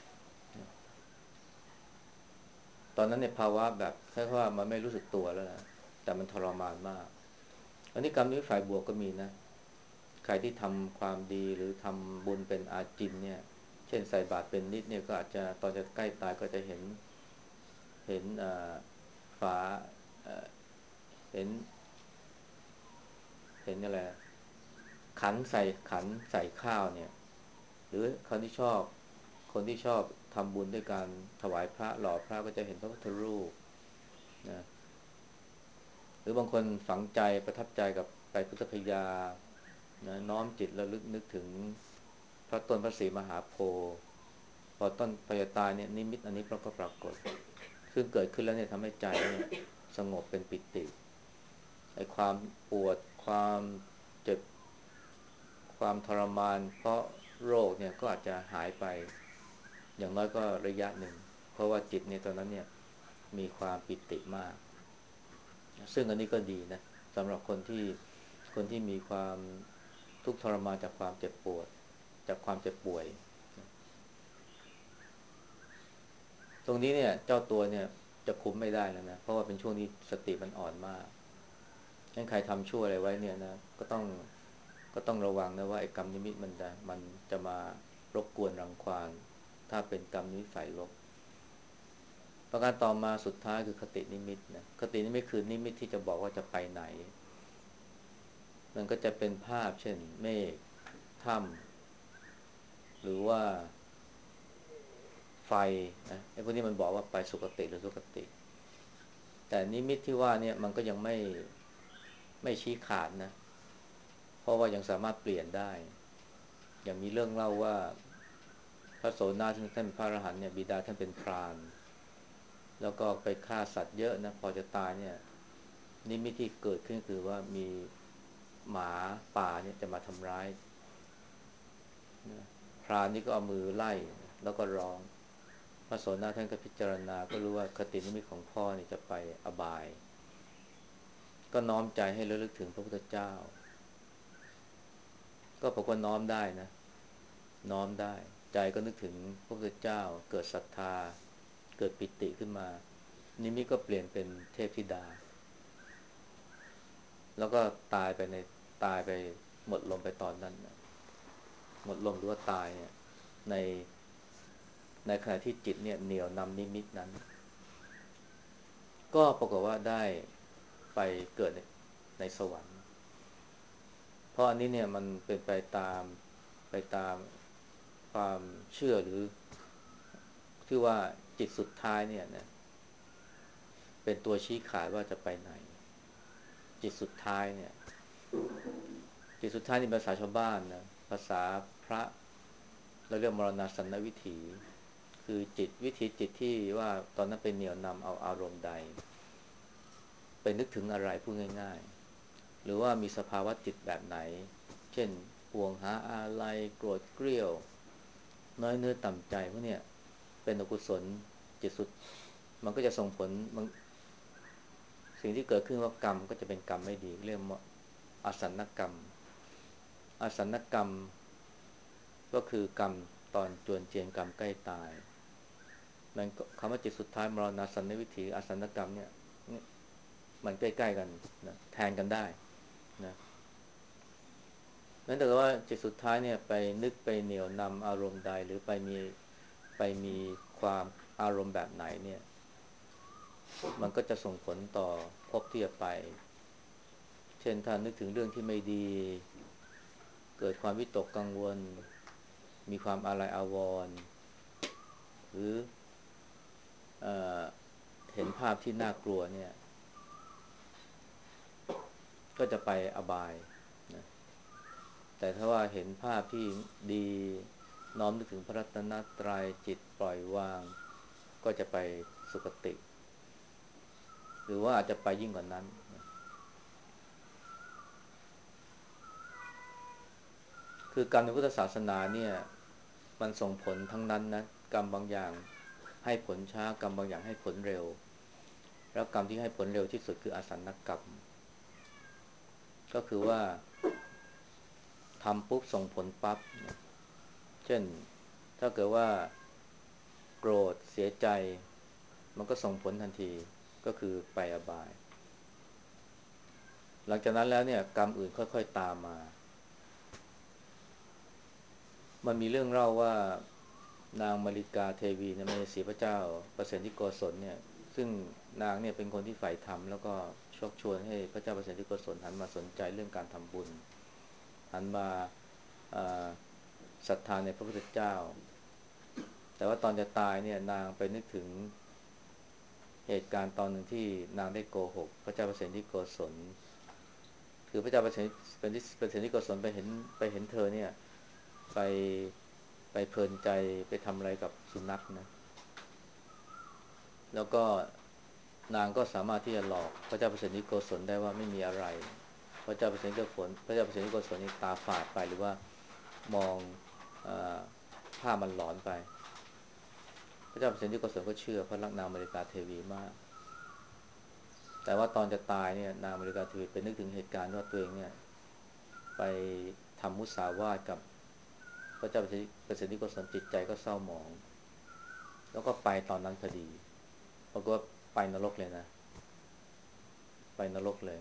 ตอนนั้นในภาวะแบบแค่ว่ามันไม่รู้สึกตัวแล้วนะแต่มันทรมานมากอันนี้กรรมนิมิตฝ่ายบวกก็มีนะใครที่ทำความดีหรือทำบุญเป็นอาจินเนี่ยเช่นใส่บาตรเป็นนิดเนี่ยก็อาจจะตอนจะใกล้ตายก็จะเห็นเห็นฝาเห็นเห็นอะไรขันใส่ขันใส่ข้าวเนี่ยหรือคนที่ชอบคนที่ชอบทำบุญด้วยการถวายพระหล่อพระก็จะเห็นพระพุทธรูปนะหรือบางคนฝังใจประทับใจกับไปพุทธคยานะน้อมจิตระลึกนึกถึงพระต้นพระศรีมหาโพธิ์พอต้นพยาตายเนี่ยนิมิตอันนี้ก็ปรากฏซึ่งเกิดขึ้นแล้วเนี่ยทำให้ใจเนี่ยสงบเป็นปิติไอ้ความปวดความเจ็บความทรมานเพราะโรคเนี่ยก็อาจจะหายไปอย่างน้อยก็ระยะหนึ่งเพราะว่าจิตเนี่ยตอนนั้นเนี่ยมีความปิติมากซึ่งอันนี้ก็ดีนะสำหรับคนที่คนที่มีความทุกข์ทรมานจากความเจ็บปวดจากความเจ็บป่วยตรงนี้เนี่ยเจ้าตัวเนี่ยจะคุมไม่ได้แล้วนะเพราะว่าเป็นช่วงที่สติมันอ่อนมากงั้นใครทำชั่วอะไรไว้เนี่ยนะก็ต้องก็ต้องระวังนะว่าไอ้กรรมนิมิตมันจะมันจะมารบกวนรังควานถ้าเป็นกรรมนิมิตฝ่ายลบประการต่อมาสุดท้ายคือคตินิมิตนะคตินิมิตคือนิมิตที่จะบอกว่าจะไปไหนมันก็จะเป็นภาพเช่นเมฆถ้ำหรือว่าไฟนะไอ้พวกนี้มันบอกว่าไปสุคติหรือทุคติแต่นิมิตที่ว่าเนี่ยมันก็ยังไม่ไม่ชี้ขาดนะเพราะว่ายังสามารถเปลี่ยนได้อย่างมีเรื่องเล่าว่าพระโสนาซึ่งท่านเป็นพระอรหันต์เนี่ยบิดาท่านเป็นพรานแล้วก็ไปฆ่าสัตว์เยอะนะพอจะตายเนี่ยนิมิตที่เกิดขึ้นคือว่ามีหมาป่าเนี่ยจะมาทำร้ายพรานนี่ก็เอามือไล่แล้วก็ร้องพระโสดาท่านก็พิจารณาก็รู้ว่าคตินิมิตของพ่อนี่จะไปอบายก็น้อมใจให้ระลึกถึงพระพุทธเจ้าก็ปรากฏน้อมได้นะน้อมได้ใจก็นึกถึงพระพุทธเจ้าเกิดศรัทธาเกิดปิติขึ้นมานิมิตก็เปลี่ยนเป็นเทพธิดาแล้วก็ตายไปในตายไปหมดลมไปตอนนั้นหมดลมหรือว่าตายเนี่ยในในขณะที่จิตเนี่ยเหนี่ยวนำนิมิตนั้นก็ปรากฏว่าได้ไปเกิดในในสวรรค์เพราะอันนี้เนี่ยมันเป็นไปตามไปตามความเชื่อหรือที่ว่าจิตสุดท้ายเนี่ยนะเป็นตัวชี้ขาดว่าจะไปไหนจิตสุดท้ายเนี่ยจิตสุดท้ายนี่ภาษาชาวบ้านนะภาษาพระเราเรียกมรณสันนวิถีคือจิตวิถีจิตที่ว่าตอนนั้นเป็นเหนี่ยวนำเอาอารมณ์ใดไปนึกถึงอะไรพูดง่ายๆหรือว่ามีสภาวะจิตแบบไหนเช่นห่วงหาอะไรโกรธเกรี้ยวน้อยเนื้อต่ำใจพวกเนี้ยเป็นอกุศลจิตสุดมันก็จะส่งผลมันสิ่งที่เกิดขึ้นว่ากรรมก็จะเป็นกรรมไม่ดีเรียกว่าอาสันกรรมอาสันกรรมก็คือกรรมตอนจวนเจียนกรรมใกล้ตายมันคำว่าจิตสุดท้ายมรณสันนวิถีอาสันกรรมเนี่ยมันใกล้ๆกันนะแทนกันได้นะนั้นแต่ว่าจิตสุดท้ายเนี่ยไปนึกไปเหนี่ยวนำอารมณ์ใดหรือไปมีไปมีความอารมณ์แบบไหนเนี่ยมันก็จะส่งผลต่อภพที่จะไปเช่นถ้านึกถึงเรื่องที่ไม่ดีเกิดความวิตกกังวลมีความอาลัยอาวรณ์หรือเออเห็นภาพที่น่ากลัวเนี่ยก็จะไปอบายนะแต่ถ้าว่าเห็นภาพที่ดีน้อมนึกถึงพระรัตนตรัยจิตปล่อยวางก็จะไปสุคติหรือว่าอาจจะไปยิ่งกว่านั้นคือกรรมในพุทธศาสนาเนี่ยมันส่งผลทั้งนั้นนะกรรมบางอย่างให้ผลช้ากรรมบางอย่างให้ผลเร็วแล้วกรรมที่ให้ผลเร็วที่สุดคืออาสันนกรรมก็คือว่าทำปุ๊บส่งผลปั๊บเช่นถ้าเกิดว่าโกรธเสียใจมันก็ส่งผลทันทีก็คือไปอบายหลังจากนั้นแล้วเนี่ยกรรมอื่นค่อยๆตามมามันมีเรื่องเล่าว่านางมาริกาเทวีเนี่ยมเหสีพระเจ้าประเสนที่โกศลเนี่ยซึ่งนางเนี่ยเป็นคนที่ใฝ่ธรรมแล้วก็ชักชวนให้พระเจ้าประเสนที่โกศลหันมาสนใจเรื่องการทำบุญหันมาศรัทธาในพระพุทธเจ้าแต่ว่าตอนจะตายเนี่ยนางไปนึกถึงเหตุการณ์ตอนหนึ่งที่นางได้โกหกพระเจ้าประเสนที่โกศลคือพระเจ้าประเสนเป็นที่ประเสนที่โกศลไปเห็นไปเห็นเธอเนี่ยไปไปเพลินใจไปทำอะไรกับสุนัขนะแล้วก็นางก็สามารถที่จะหลอกพระเจ้าประเสนที่โกศลได้ว่าไม่มีอะไรพระเจ้าประเสนที่โกศลพระเจ้าประเสนที่โกศลนี่ตาฝาดไปหรือว่ามองเอ่อภาพมันหลอนไปพระเจ้าเปรตที่โกศลก็เชื่อเพราะรักนางมาริกาเทวีมากแต่ว่าตอนจะตายเนี่ยนางมาริกาเทวีไปนึกถึงเหตุการณ์ว่าตัวเองเนี่ยไปทำมุสาวาทกับพระเจ้าเปรตที่โกศลจิตใจก็เศร้าหมองแล้วก็ไปตอนนั้นพอดีปรากฏว่าไปนรกเลยนะไปนรกเลย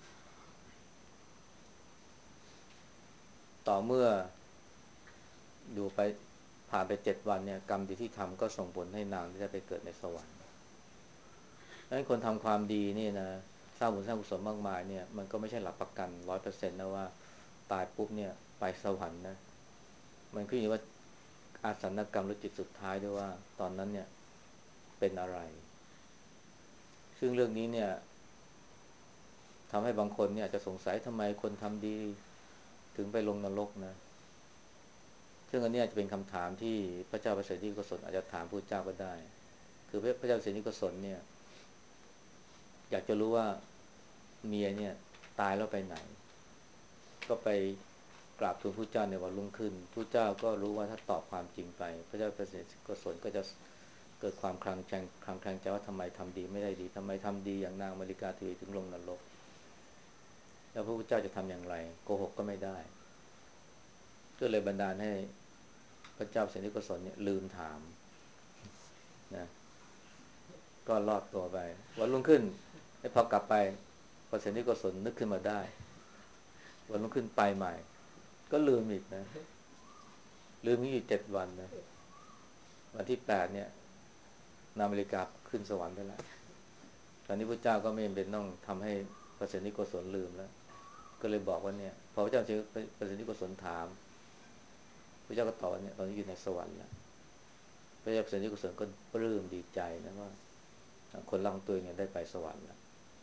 ต่อเมื่อดูไปผ่านไปเจ็ดวันเนี่ยกรรมดีที่ทำก็ส่งผลให้นางได้ไปเกิดในสวรรค์ดังนั้นคนทำความดีนี่นะสร้างบุญสร้างกุศลมากมายเนี่ยมันก็ไม่ใช่หลักประกันร้อยเปอร์เซ็นต์นะว่าตายปุ๊บเนี่ยไปสวรรค์นะมันขึ้นอยู่ว่าอาสันกรรมหรือจิตสุดท้ายด้วยว่าตอนนั้นเนี่ยเป็นอะไรซึ่งเรื่องนี้เนี่ยทำให้บางคนเนี่ยจะสงสัยทำไมคนทำดีถึงไปลงนรกนะซึ่งอันนี้จะเป็นคำถามที่พระเจ้าประเสริฐที่กุศลอาจจะถามพระเจ้าก็ได้คือพระเจ้าประเสริฐที่กุศลเนี่ยอยากจะรู้ว่าเมียเนี่ยตายแล้วไปไหนก็ไปกราบทูลพระเจ้าในวันรุ่งขึ้นพระเจ้าก็รู้ว่าถ้าตอบความจริงไปพระเจ้าประเสริฐกุศลก็จะเกิดความคลางแคลงคลางแคลงใจว่าทำไมทำดีไม่ได้ดีทำไมทำดีอย่างนางมาริกาเทวีถึงลงนรกแล้วพระพุทธเจ้าจะทำอย่างไรโกหกก็ไม่ได้ก็เลยบันดาลให้พระเจ้าเสด็จกุศลเนี่ยลืมถามนะก็รอดตัวไปวันรุ่งขึ้นไอ้พอกลับไปพอเสด็จกุศลนึกขึ้นมาได้วันรุ่งขึ้นไปใหม่ก็ลืมอีกนะลืมอีกเจ็ดวันนะวันที่แปดเนี่ยนางอเมริกาขึ้นสวรรค์ไปแล้วตอนนี้พระเจ้าก็ไม่เป็นต้องทำให้พระเสด็จกุศลลืมแล้วก็เลยบอกว่าเนี่ยพอพระเจ้าพระเสด็จกุศลถามพระเจ้าก็ตอบว่าเนี่ยตอนนี้อยู่ในสวรรค์แล้วพระเจ้าเสด็จกุศลก็ปลื้มดีใจนะว่าคนรักของตัวเองได้ไปสวรรค์แล้ว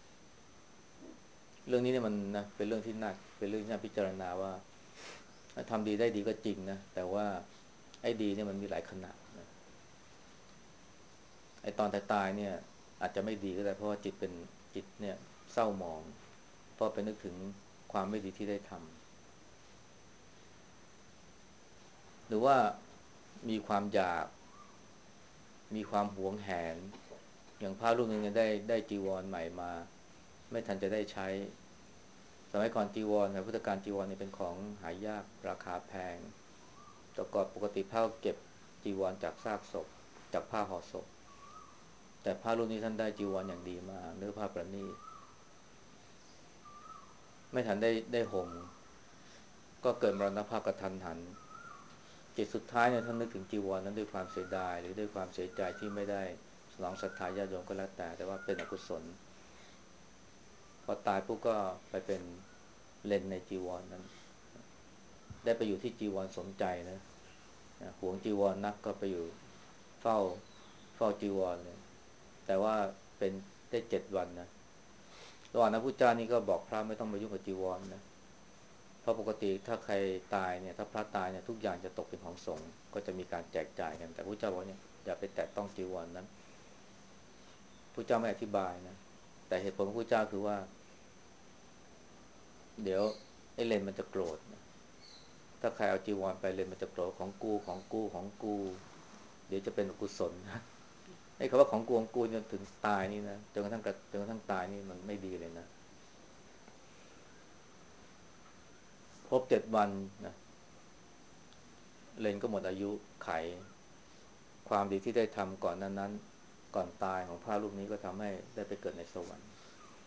เรื่องนี้เนี่ยมันนะเป็นเรื่องที่น่าเป็นเรื่องที่น่าพิจารณาว่าทำดีได้ดีก็จริงนะแต่ว่าไอ้ดีเนี่ยมันมีหลายขนาดนะไอ้ตอนตายๆเนี่ยอาจจะไม่ดีก็ได้เพราะว่าจิตเป็นจิตเนี่ยเศร้าหมองเพราะไปนึกถึงความไม่ดีที่ได้ทำหรือว่ามีความอยากมีความหวงแหนอย่างพระรูปหนึ่งเนี่ยได้ได้จีวรใหม่มาไม่ทันจะได้ใช้สมัยก่อนจีวรในพุทธกาลจีวรเนี่ยเป็นของหายากราคาแพงแต่ก่อนปกติพระเก็บจีวรจากซากศพจากผ้าห่อศพแต่พระรูปนี้ท่านได้จีวรอย่างดีมาเนื้อผ้าประณีตไม่ทันได้ได้ห่มก็เกิดมรณภาพกระทันหันจิตสุดท้ายเนี่ยท่านนึกถึงจีวรนั้นด้วยความเสียดายหรือด้วยความเสียใจที่ไม่ได้สนองศรัทธาญาติโยมก็แล้วแต่แต่ว่าเป็นอกุศลพอตายปุ๊บก็ไปเป็นเลนในจีวรนั้นได้ไปอยู่ที่จีวรสมใจนะหวงจีวรนักก็ไปอยู่เฝ้าเฝ้าจีวรเลยแต่ว่าเป็นได้เจ็ดวันนะระหว่างนั้นพุทธเจ้านี่ก็บอกพระไม่ต้องมายุ่งกับจีวรนะเพราะปกติถ้าใครตายเนี่ยถ้าพระตายเนี่ยทุกอย่างจะตกเป็นของสงฆ์ก็จะมีการแจกจ่ายกันแต่พุทธเจ้าบอกเนี่ยอย่าไปแตะต้องจีวรนั้นพุทธเจ้าไม่อธิบายนะแต่เหตุผลของพระเจ้าคือว่าเดี๋ยวไอ้เลนมันจะโกรธถ้าใครเอาจีวรไปเลนมันจะโกรธของกูของกูของกูเดี๋ยวจะเป็นอกุศลนะไอ้คำว่าของกูของกูจนถึงตายนี่นะจนกระทั่งจนกระทั่งตายนี่มันไม่ดีเลยนะครบเจ็ดวันนะเลนก็หมดอายุไขความดีที่ได้ทำก่อนนั้นนั้นก่อนตายของพระรูปนี้ก็ทำให้ได้ไปเกิดในสวรรค์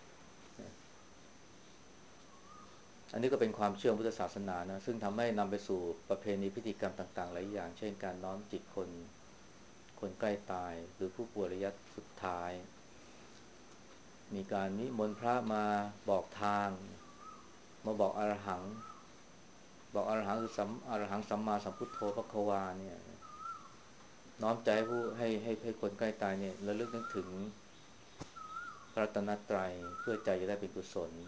อันนี้ก็เป็นความเชื่อพุทธศาสนานะซึ่งทำให้นำไปสู่ประเพณีพิธีกรรมต่างๆหลายอย่างเช่นการน้อมจิตคนคนใกล้ตายหรือผู้ป่วยระยะสุดท้ายมีการนิมนต์พระมาบอกทางมาบอกอรหังบอกอรหังคือสัมอรหังสัมมาสัมพุทโธพระควาเนี่ยน้อมใจให้ผู้ให้ให้ให้คนใกล้ตายเนี่ยระลึกนึกถึงพระรัตนตรัยเพื่อใจจะได้เป็นกุศล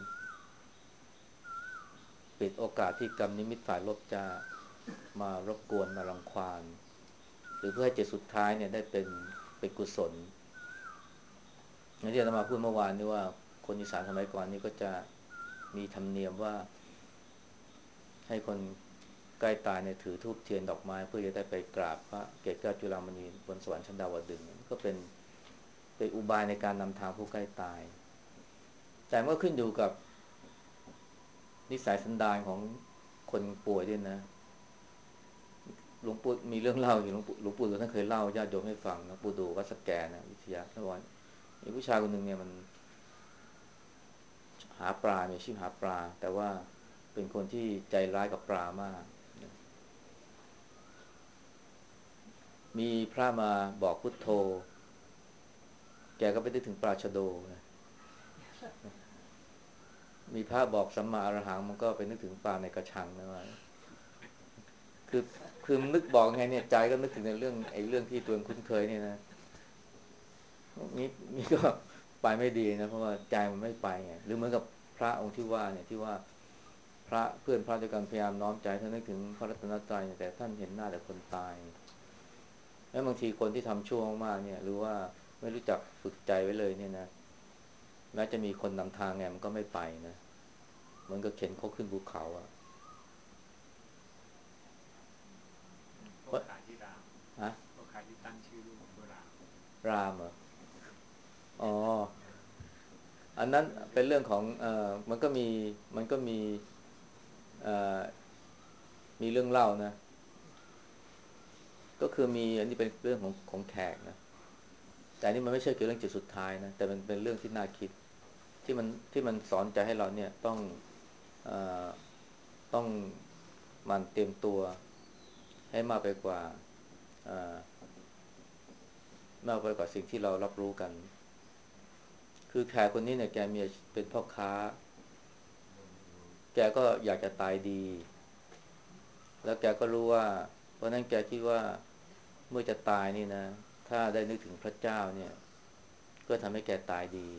ปิดโอกาสที่กรรมนิมิตฝ่ายลบจะมารบกวนมารังควานหรือเพื่อให้จิตสุดท้ายเนี่ยได้เป็นเป็นกุศลอย่างที่อาตมาพูดเมื่อวานนี้ว่าคนอีสานสมัยก่อนนี่ก็จะมีธรรมเนียมว่าให้คนใกล้ตายเนี่ยถือธูปเทียนดอกไม้เพื่อจะได้ไปกราบพระเกศแก้วจุฬามณีบนสวรรค์ชั้นดาวดึงส์ก็เป็นเป็นอุบายในการนำทางผู้ใกล้ตายแต่เมื่อขึ้นอยู่กับนิสัยสันดานของคนป่วยด้วยนะหลวงปู่มีเรื่องเล่าอยู่หลวงปู่หลวงปู่ท่านเคยเล่าญาติโยมให้ฟังนะปู่ดูวัดสแกนะวิทยาท่านบอกมีผู้ชายคนหนึ่งเนี่ยมันหาปลามีอาชีพหาปลาแต่ว่าเป็นคนที่ใจร้ายกับปลามากมีพระมาบอกพุทโธแกก็ไปนึกถึงปลาชะโดนะมีพระบอกสัมมาอรหังมันก็ไปนึกถึงปลาในกระชังนะว่าคือคือนึกบอกไงเนี่ยใจก็นึกถึงในเรื่องไอ้เรื่องที่ตัวเองคุ้นเคยเนี่ยนะนี่นี่ก็ไปไม่ดีนะเพราะว่าใจมันไม่ไปไงหรือเหมือนกับพระองค์ที่ว่าเนี่ยที่ว่าพระเพื่อนพระด้วยกันพยายามน้อมใจท่านนึกถึงพระรัตนตรัยแต่ท่านเห็นหน้าแต่คนตายแล้วบางทีคนที่ทำชั่วมากๆเนี่ยหรือว่าไม่รู้จักฝึกใจไว้เลยเนี่ยนะแม้จะมีคนนำทางไงมันก็ไม่ไปนะเหมือนกับเข็นเขาขึ้นภูเขาอะพวกขายที่รามฮะพวกขายที่ตั้งชื่อลูกว่ารามรามเหรออ๋ออันนั้นเป็นเรื่องของเอ่อมันก็มีมันก็มีเอ่อมีเรื่องเล่านะก็คือมีอันนี้เป็นเรื่องของของแขกนะแต่อันนี่มันไม่ใช่เกี่ยวกับเรื่องจุดสุดท้ายนะแต่มันเป็นเรื่องที่น่าคิดที่มันที่มันสอนใจให้เราเนี่ยต้องเอ่อต้องหมันเตรียมตัวให้มากไปกว่าเอ่อมากไปกว่าสิ่งที่เรารับรู้กันคือแขกคนนี้เนี่ยแกมีเป็นพ่อค้าแกก็อยากจะตายดีแล้วแกก็รู้ว่าเพราะนั้นแกคิดว่าเมื่อจะตายนี่นะถ้าได้นึกถึงพระเจ้าเนี่ยก็ทำให้แกตายดี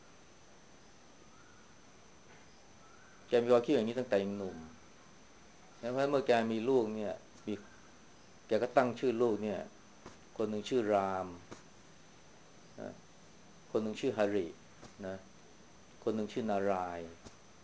แกมีความคิดอย่างนี้ตั้งแต่ยังหนุ่มแล้วเมื่อแกมีลูกเนี่ยมีแกก็ตั้งชื่อลูกเนี่ยคนหนึ่งชื่อรามนะคนหนึ่งชื่อฮารินะคนหนึ่งชื่อนารายณ์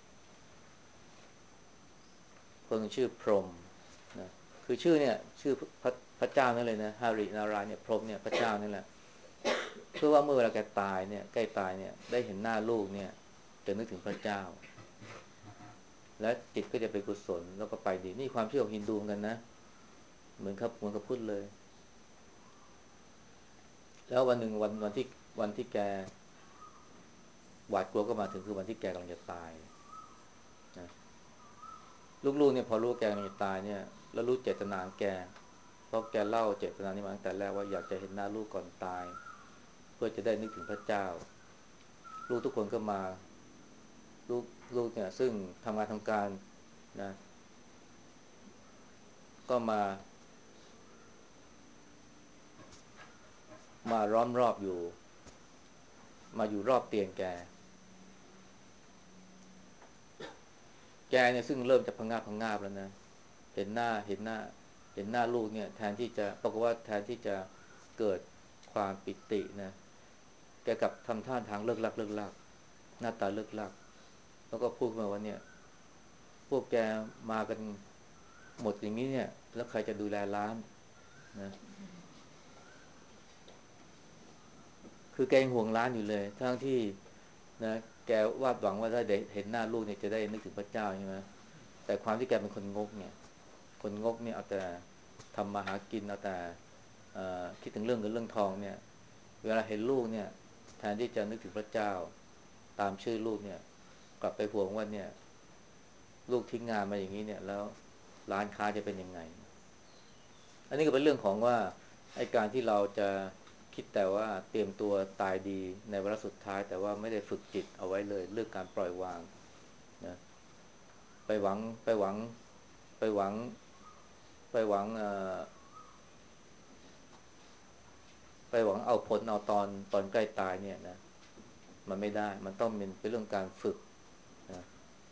คนหนึ่งชื่อพรหมนะคือชื่อเนี่ยชื่อพระพระเจ้านั่นเลยนะฮารินารายณ์เนี่ยพรหมเนี่ยพระเจ้านั่นแหละเพื่อว่าเมื่อเวลาแกตายเนี่ยใกล้ตายเนี่ยได้เห็นหน้าลูกเนี่ยจะนึกถึงพระเจ้าและจิตก็จะเป็นกุศลแล้วก็ไปดีนี่ความเชื่อของฮินดูเหมือนกันนะเหมือนครับเหมือนกับพุทธเลยแล้ววันหนึ่งวันวันที่วันที่แกหวาดกลัวก็มาถึงคือวันที่แกกำลังจะตายนะลูกๆเนี่ยพอรู้ว่าแกกำลังจะตายเนี่ยแล้วรู้เจตนาของแกเพราะแกเล่าเจตนานี้มาตั้งแต่แรกว่าอยากจะเห็นหน้าลูกก่อนตายเพื่อจะได้นึกถึงพระเจ้าลูกทุกคนก็มาลูกลูกเนี่ยซึ่งทำงานทำการนะก็มามาล้อมรอบอยู่มาอยู่รอบเตียงแกแกเนี่ยซึ่งเริ่มจะพังงาบพังงาบแล้วนะเห็นหน้าเห็นหน้าเห็นหน้าลูกเนี่ยแทนที่จะปรากฏว่าแทนที่จะเกิดความปิตินะแกกลับทำท่าทางเลิกลักเลิกลักหน้าตาเลิกลักแล้วก็พูดมาว่าเนี่ยพวกแกมากันหมดอย่างนี้เนี่ยแล้วใครจะดูแลร้านนะคือแกยังห่วงร้านอยู่เลยทั้งที่นะแกวาดหวังว่าถ้าได้เห็นหน้าลูกเนี่ยจะได้นึกถึงพระเจ้าใช่ไหมแต่ความที่แกเป็นคนงกเนี่ยคนงกเนี่ยเอาแต่ทำมาหากินเอาแต่คิดถึงเรื่องเงินเรื่องทองเนี่ยเวลาเห็นลูกเนี่ยแทนที่จะนึกถึงพระเจ้าตามชื่อลูกเนี่ยกลับไปห่วงว่าเนี่ยลูกทิ้งงานมาอย่างนี้เนี่ยแล้วร้านค้าจะเป็นยังไงอันนี้ก็เป็นเรื่องของว่าไอ้การที่เราจะคิดแต่ว่าเตรียมตัวตายดีในวาระสุดท้ายแต่ว่าไม่ได้ฝึกจิตเอาไว้เลยเรื่องการปล่อยวางนะไปหวังไปหวังไปหวังไปหวังเอ่อไปหวังเอาผลเอาตอนตอนใกล้ตายเนี่ยนะมันไม่ได้มันต้องเป็นเป็นเรื่องการฝึกนะ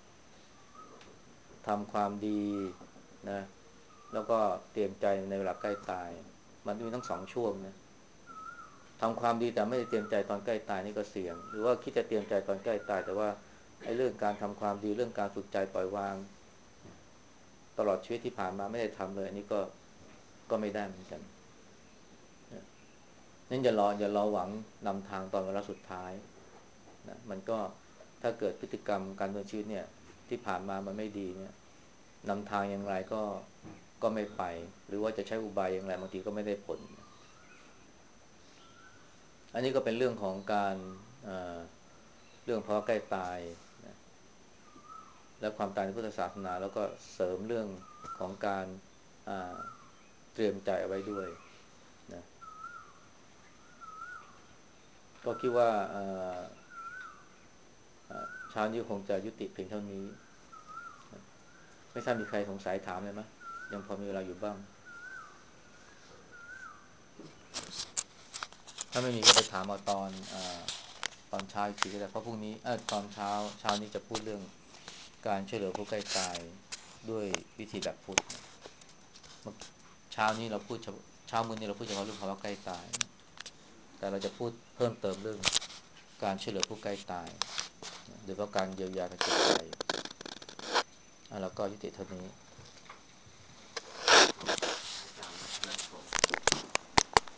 ทำความดีนะแล้วก็เตรียมใจในเวลาใกล้ตายมันมีทั้งสองช่วงนะทำความดีแต่ไม่ได้เตรียมใจตอนใกล้ตายนี่ก็เสี่ยงหรือว่าคิดจะเตรียมใจตอนใกล้ตายแต่ว่าไอ้เรื่องการทำความดีเรื่องการฝึกใจปล่อยวางตลอดชีวิตที่ผ่านมาไม่ได้ทำเลยอันนี้ก็ก็ไม่ได้เหมือนกันนะนั่นอย่ารออย่ารอหวังนำทางตอนเวลาสุดท้ายนะมันก็ถ้าเกิดพฤติกรรมการดำเนินชีวิตเนี่ยที่ผ่านมามันไม่ดีเนี่ยนำทางอย่างไรก็ก็ไม่ไปหรือว่าจะใช้อุบายอย่างไรบางทีก็ไม่ได้ผลอันนี้ก็เป็นเรื่องของการเอ่อเรื่องภาวะใกล้ตายนะและความตายในพุทธศาสนาแล้วก็เสริมเรื่องของการเตรียมใจเอาไว้ด้วยนะก็คิดว่าเช้านี้คงจะยุติเพียงเท่านี้ไม่ทราบมีใครสงสัยถามเลยไหมยังพอมีเวลาอยู่บ้างถ้าไม่มีก็ไปถามเอาตอนเอตอนเช้าอีกทีก็ได้เพราะพรุ่งนี้เออตอนเช้าเช้านี้จะพูดเรื่องการช่วยเหลือผู้ใกล้ตายด้วยวิธีแบบพุทธนะเช้านี้เราพูดเช้ามื้อนี้เราพูดเฉพาะเรื่องภาวะใกล้ตายแต่เราจะพูดเพิ่มเติมเรื่องการช่วยเหลือผู้ใกล้ตายโดยเฉพาะการเยียวยาทางจิตใจแล้วก็ยุติเท่านี้